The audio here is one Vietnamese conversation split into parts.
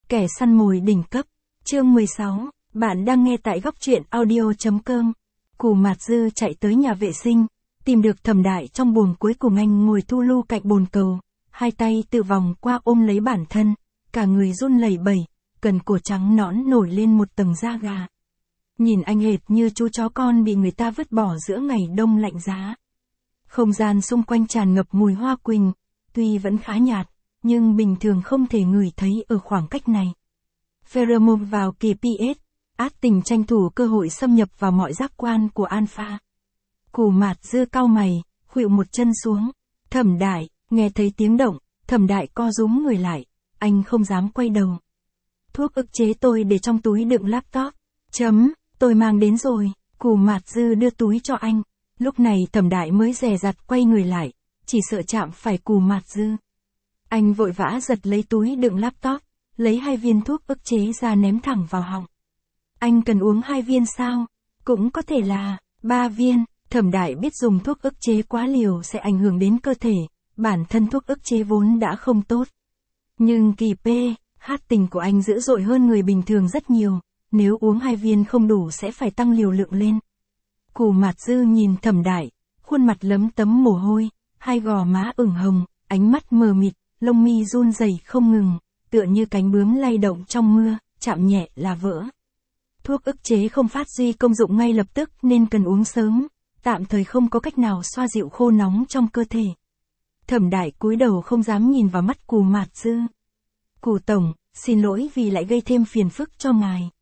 Kẻ săn mồi đỉnh cấp. Chương 16, bạn đang nghe tại góc truyện audio.com. Cù Mạt Dư chạy tới nhà vệ sinh, tìm được Thẩm Đại trong bồn. Cuối cùng anh ngồi thu lu cạnh bồn cầu, hai tay tự vòng qua ôm lấy bản thân, cả người run lẩy bẩy, cần cổ trắng nõn nổi lên một tầng da gà. Nhìn anh hệt như chú chó con bị người ta vứt bỏ giữa ngày đông lạnh giá. Không gian xung quanh tràn ngập mùi hoa quỳnh, tuy vẫn khá nhạt, nhưng bình thường không thể ngửi thấy ở khoảng cách này. Pheromone vào kỳ pH, át tình tranh thủ cơ hội xâm nhập vào mọi giác quan của Alpha. Cù Mạt Dư cau mày, khuỵu một chân xuống. Thẩm Đại, nghe thấy tiếng động, Thẩm Đại co rúm người lại, anh không dám quay đầu. Thuốc ức chế tôi để trong túi đựng laptop. Tôi mang đến rồi. Cù Mạt Dư đưa túi cho anh. Lúc này Thẩm Đại mới dè dặt quay người lại, chỉ sợ chạm phải Cù Mạt Dư. Anh vội vã giật lấy túi đựng laptop, lấy 2 viên thuốc ức chế ra ném thẳng vào họng. Anh cần uống 2 viên sao? Cũng có thể là 3 viên. Thẩm Đại biết dùng thuốc ức chế quá liều sẽ ảnh hưởng đến cơ thể, bản thân thuốc ức chế vốn đã không tốt. Nhưng kỳ pH tình của anh dữ dội hơn người bình thường rất nhiều, nếu uống 2 viên không đủ sẽ phải tăng liều lượng lên. Cù Mạt Dư nhìn Thẩm Đại, khuôn mặt lấm tấm mồ hôi, hai gò má ửng hồng, ánh mắt mờ mịt, lông mi run rẩy không ngừng, tựa như cánh bướm lay động trong mưa, chạm nhẹ là vỡ. Thuốc ức chế không phát huy công dụng ngay lập tức nên cần uống sớm, tạm thời không có cách nào xoa dịu khô nóng trong cơ thể. Thẩm Đại cúi đầu không dám nhìn vào mắt Cù Mạt Dư. Cù Tổng, xin lỗi vì lại gây thêm phiền phức cho ngài.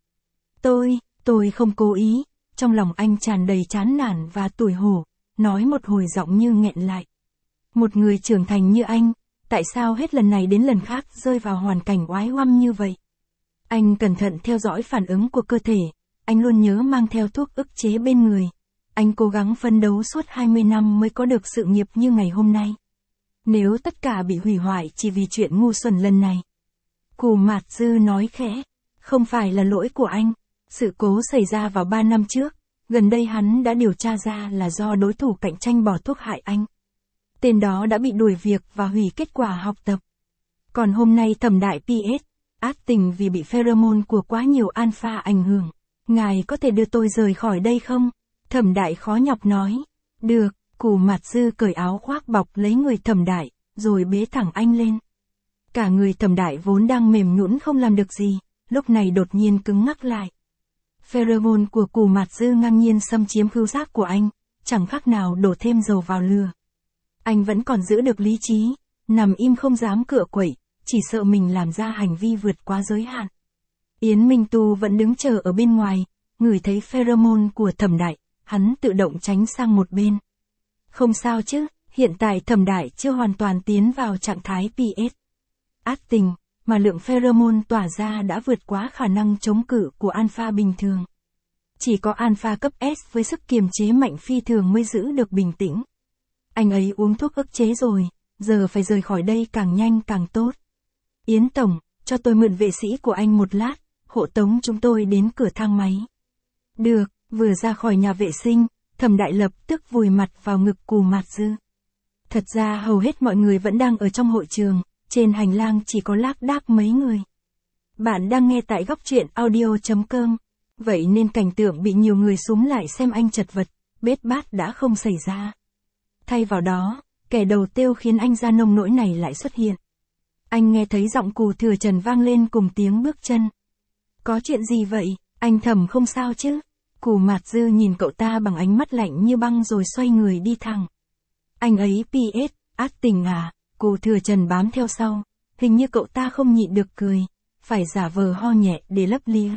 Tôi không cố ý. Trong lòng anh tràn đầy chán nản và tủi hổ, nói một hồi giọng như nghẹn lại. Một người trưởng thành như anh, tại sao hết lần này đến lần khác rơi vào hoàn cảnh oái oăm như vậy? Anh cẩn thận theo dõi phản ứng của cơ thể, anh luôn nhớ mang theo thuốc ức chế bên người. Anh cố gắng phấn đấu suốt 20 năm mới có được sự nghiệp như ngày hôm nay. Nếu tất cả bị hủy hoại chỉ vì chuyện ngu xuẩn lần này. Cù Mạt Dư nói khẽ, không phải là lỗi của anh. Sự cố xảy ra vào 3 năm trước, gần đây hắn đã điều tra ra là do đối thủ cạnh tranh bỏ thuốc hại anh. Tên đó đã bị đuổi việc và hủy kết quả học tập. Còn hôm nay Thẩm Đại pH, át tình vì bị pheromone của quá nhiều alpha ảnh hưởng. Ngài có thể đưa tôi rời khỏi đây không? Thẩm Đại khó nhọc nói. Được, Cù Mạt Dư cởi áo khoác bọc lấy người Thẩm Đại, rồi bế thẳng anh lên. Cả người Thẩm Đại vốn đang mềm nhũn không làm được gì, lúc này đột nhiên cứng ngắc lại. Pheromone của Cù Mạt Dư ngang nhiên xâm chiếm khứu giác của anh, chẳng khác nào đổ thêm dầu vào lửa. Anh vẫn còn giữ được lý trí, nằm im không dám cựa quậy, chỉ sợ mình làm ra hành vi vượt quá giới hạn. Yến Minh Tu vẫn đứng chờ ở bên ngoài, ngửi thấy pheromone của Thẩm Đại, hắn tự động tránh sang một bên. Không sao chứ, hiện tại Thẩm Đại chưa hoàn toàn tiến vào trạng thái pH át tình, mà lượng pheromone tỏa ra đã vượt quá khả năng chống cự của alpha bình thường. Chỉ có alpha cấp S với sức kiềm chế mạnh phi thường mới giữ được bình tĩnh. Anh ấy uống thuốc ức chế rồi, giờ phải rời khỏi đây càng nhanh càng tốt. Yến Tổng, cho tôi mượn vệ sĩ của anh một lát, hộ tống chúng tôi đến cửa thang máy. Được, vừa ra khỏi nhà vệ sinh, Thẩm Đại lập tức vùi mặt vào ngực Cù Mạt Dư. Thật ra hầu hết mọi người vẫn đang ở trong hội trường, trên hành lang chỉ có lác đác mấy người. Bạn đang nghe tại góc truyện audio.com, vậy nên cảnh tượng bị nhiều người xúm lại xem anh chật vật, bết bát đã không xảy ra. Thay vào đó, kẻ đầu tiêu khiến anh ra nông nỗi này lại xuất hiện. Anh nghe thấy giọng Cù Thừa Trần vang lên cùng tiếng bước chân. Có chuyện gì vậy, anh Thẩm không sao chứ? Cù Mạt Dư nhìn cậu ta bằng ánh mắt lạnh như băng rồi xoay người đi thẳng. Anh ấy pH át tình à? Cù Thừa Trần bám theo sau, hình như cậu ta không nhịn được cười, phải giả vờ ho nhẹ để lấp lía.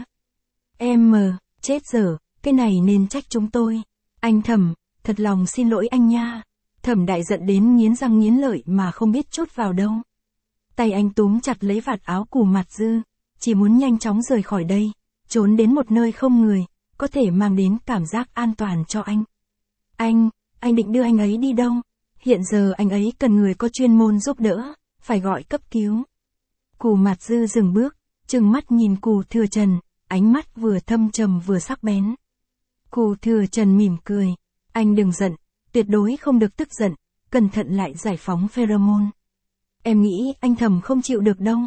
Chết dở, cái này nên trách chúng tôi. Anh Thẩm, thật lòng xin lỗi anh nha. Thẩm Đại giận đến nghiến răng nghiến lợi mà không biết chốt vào đâu. Tay anh túm chặt lấy vạt áo Cù Mạt Dư, chỉ muốn nhanh chóng rời khỏi đây, trốn đến một nơi không người, có thể mang đến cảm giác an toàn cho anh. Anh định đưa anh ấy đi đâu? Hiện giờ anh ấy cần người có chuyên môn giúp đỡ, phải gọi cấp cứu. Cù Mạt Dư dừng bước, trừng mắt nhìn Cù Thừa Trần, ánh mắt vừa thâm trầm vừa sắc bén. Cù Thừa Trần mỉm cười, anh đừng giận, tuyệt đối không được tức giận, cẩn thận lại giải phóng pheromone. Em nghĩ anh Thẩm không chịu được đâu.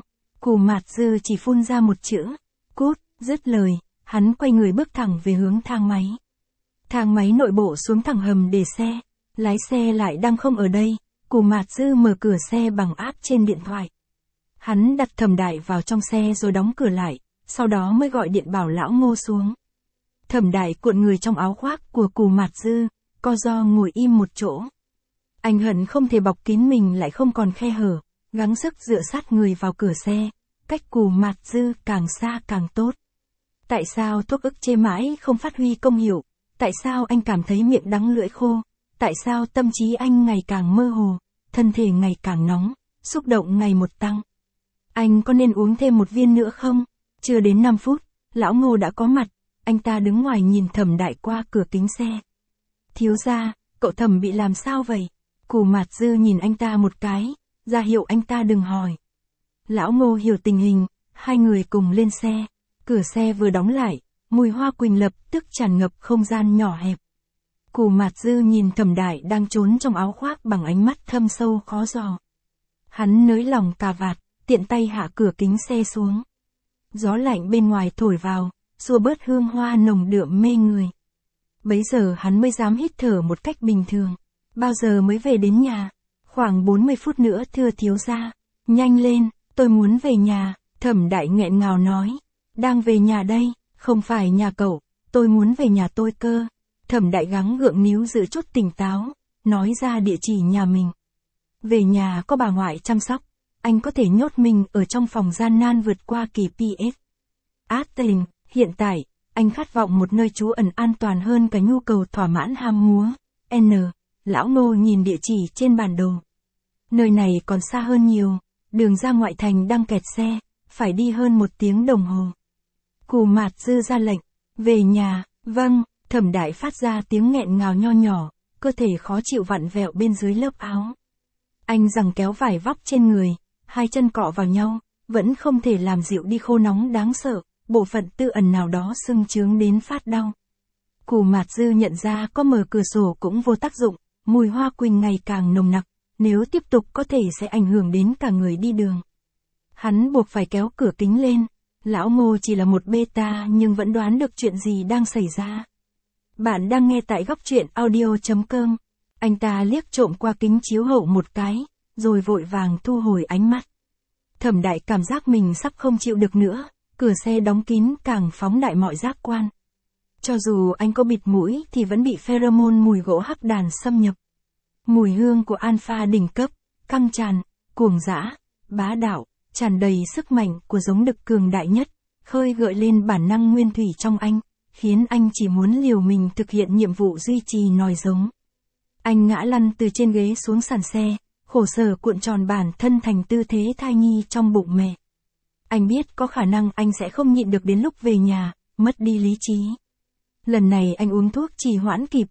Cù Mạt Dư chỉ phun ra một chữ, cút, dứt lời, hắn quay người bước thẳng về hướng thang máy. Thang máy nội bộ xuống thẳng hầm để xe, lái xe lại đang không ở đây, Cù Mạt Dư mở cửa xe bằng app trên điện thoại. Hắn đặt Thẩm Đại vào trong xe rồi đóng cửa lại, sau đó mới gọi điện bảo lão Ngô xuống. Thẩm Đại cuộn người trong áo khoác của Cù Mạt Dư, co ro ngồi im một chỗ. Anh hận không thể bọc kín mình lại không còn khe hở, gắng sức dựa sát người vào cửa xe, cách Cù Mạt Dư càng xa càng tốt. Tại sao thuốc ức chế mãi không phát huy công hiệu? Tại sao anh cảm thấy miệng đắng lưỡi khô? Tại sao tâm trí anh ngày càng mơ hồ, thân thể ngày càng nóng, xúc động ngày một tăng? Anh có nên uống thêm một viên nữa không? Chưa đến 5 phút, lão Ngô đã có mặt, anh ta đứng ngoài nhìn Thẩm Đại qua cửa kính xe. Thiếu gia, cậu Thẩm bị làm sao vậy? Cù Mạt Dư nhìn anh ta một cái, ra hiệu anh ta đừng hỏi. Lão Ngô hiểu tình hình, hai người cùng lên xe. Cửa xe vừa đóng lại, mùi hoa quỳnh lập tức tràn ngập không gian nhỏ hẹp. Cù Mạt Dư nhìn Thẩm Đại đang trốn trong áo khoác bằng ánh mắt thâm sâu khó dò. Hắn nới lỏng cà vạt, tiện tay hạ cửa kính xe xuống. Gió lạnh bên ngoài thổi vào, xua bớt hương hoa nồng đượm mê người. Bấy giờ hắn mới dám hít thở một cách bình thường. Bao giờ mới về đến nhà? Khoảng 40 phút nữa thưa thiếu gia. Nhanh lên, tôi muốn về nhà, Thẩm Đại nghẹn ngào nói. Đang về nhà đây, không phải nhà cậu, tôi muốn về nhà tôi cơ. Thẩm Đại gắng gượng níu giữ chút tỉnh táo, nói ra địa chỉ nhà mình. Về nhà có bà ngoại chăm sóc, anh có thể nhốt mình ở trong phòng gian nan vượt qua kỳ PS. Tình, hiện tại, anh khát vọng một nơi trú ẩn an toàn hơn cả nhu cầu thỏa mãn ham múa. Lão Ngô nhìn địa chỉ trên bản đồ. Nơi này còn xa hơn nhiều, đường ra ngoại thành đang kẹt xe, phải đi hơn 1 tiếng đồng hồ. Cù Mạt Dư ra lệnh, về nhà, vâng, Thẩm Đại phát ra tiếng nghẹn ngào nho nhỏ, cơ thể khó chịu vặn vẹo bên dưới lớp áo. Anh giằng kéo vải vóc trên người, hai chân cọ vào nhau, vẫn không thể làm dịu đi khô nóng đáng sợ, bộ phận tư ẩn nào đó sưng chướng đến phát đau. Cù Mạt Dư nhận ra có mở cửa sổ cũng vô tác dụng, mùi hoa quỳnh ngày càng nồng nặc, nếu tiếp tục có thể sẽ ảnh hưởng đến cả người đi đường. Hắn buộc phải kéo cửa kính lên, lão Ngô chỉ là một beta nhưng vẫn đoán được chuyện gì đang xảy ra. Bạn đang nghe tại góc truyện audio.com. Anh ta liếc trộm qua kính chiếu hậu một cái, rồi vội vàng thu hồi ánh mắt. Thẩm Đại cảm giác mình sắp không chịu được nữa, cửa xe đóng kín càng phóng đại mọi giác quan. Cho dù anh có bịt mũi thì vẫn bị pheromone mùi gỗ hắc đàn xâm nhập. Mùi hương của alpha đỉnh cấp, căng tràn, cuồng dã, bá đạo, tràn đầy sức mạnh của giống đực cường đại nhất, khơi gợi lên bản năng nguyên thủy trong anh, khiến anh chỉ muốn liều mình thực hiện nhiệm vụ duy trì nòi giống. Anh ngã lăn từ trên ghế xuống sàn xe, khổ sở cuộn tròn bản thân thành tư thế thai nhi trong bụng mẹ. Anh biết có khả năng anh sẽ không nhịn được đến lúc về nhà, mất đi lý trí. Lần này anh uống thuốc trì hoãn kỳ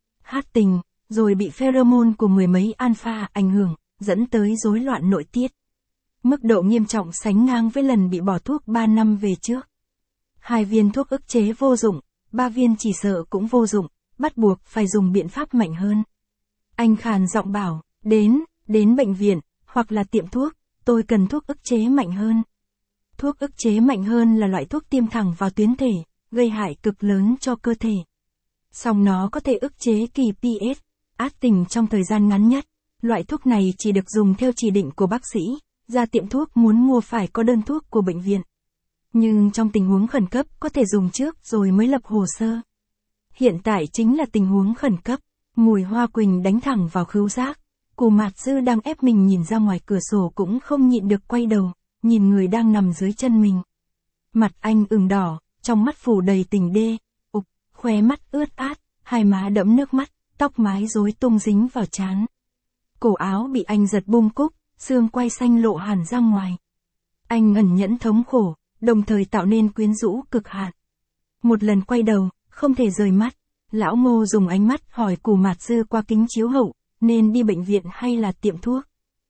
tình, rồi bị pheromone của mười mấy alpha ảnh hưởng, dẫn tới rối loạn nội tiết. Mức độ nghiêm trọng sánh ngang với lần bị bỏ thuốc 3 năm về trước. 2 viên thuốc ức chế vô dụng, 3 viên chỉ sợ cũng vô dụng, bắt buộc phải dùng biện pháp mạnh hơn. Anh khàn giọng bảo, đến bệnh viện, hoặc là tiệm thuốc, tôi cần thuốc ức chế mạnh hơn. Thuốc ức chế mạnh hơn là loại thuốc tiêm thẳng vào tuyến thể, gây hại cực lớn cho cơ thể. Song nó có thể ức chế kỳ PS, tình trong thời gian ngắn nhất. Loại thuốc này chỉ được dùng theo chỉ định của bác sĩ, ra tiệm thuốc muốn mua phải có đơn thuốc của bệnh viện. Nhưng trong tình huống khẩn cấp có thể dùng trước rồi mới lập hồ sơ. Hiện tại chính là tình huống khẩn cấp, mùi hoa quỳnh đánh thẳng vào khứu giác. Cù Mạt Dư đang ép mình nhìn ra ngoài cửa sổ cũng không nhịn được quay đầu, nhìn người đang nằm dưới chân mình. Mặt anh ửng đỏ, trong mắt phủ đầy tình đê, khóe mắt ướt át, hai má đẫm nước mắt, tóc mái rối tung dính vào trán. Cổ áo bị anh giật bung cúc, xương quai xanh lộ hẳn ra ngoài. Anh ẩn nhẫn thống khổ, đồng thời tạo nên quyến rũ cực hạn. Một lần quay đầu, không thể rời mắt, lão Ngô dùng ánh mắt hỏi Cù Mạt Dư qua kính chiếu hậu, nên đi bệnh viện hay là tiệm thuốc.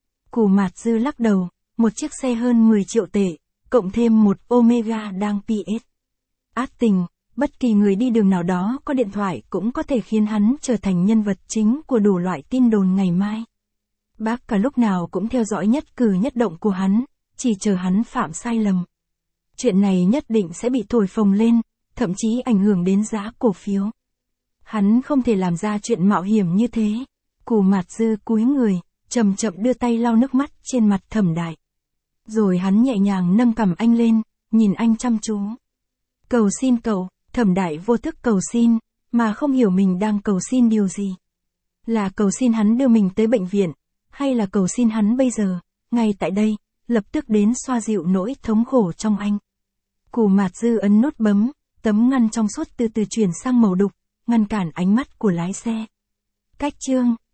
Cù Mạt Dư lắc đầu, một chiếc xe hơn 10 triệu tệ, cộng thêm một Omega đang PS. Tình, bất kỳ người đi đường nào đó có điện thoại cũng có thể khiến hắn trở thành nhân vật chính của đủ loại tin đồn ngày mai. Bác cả lúc nào cũng theo dõi nhất cử nhất động của hắn, chỉ chờ hắn phạm sai lầm. Chuyện này nhất định sẽ bị thổi phồng lên, thậm chí ảnh hưởng đến giá cổ phiếu. Hắn không thể làm ra chuyện mạo hiểm như thế. Cù Mạt Dư cúi người, chậm chậm đưa tay lau nước mắt trên mặt Thẩm Đại. Rồi hắn nhẹ nhàng nâng cằm anh lên, nhìn anh chăm chú. Cầu xin cậu, Thẩm Đại vô thức cầu xin, mà không hiểu mình đang cầu xin điều gì. Là cầu xin hắn đưa mình tới bệnh viện, hay là cầu xin hắn bây giờ, ngay tại đây, lập tức đến xoa dịu nỗi thống khổ trong anh. Cù Mạt Dư ấn nút bấm, tấm ngăn trong suốt từ từ chuyển sang màu đục, ngăn cản ánh mắt của lái xe. Cách chương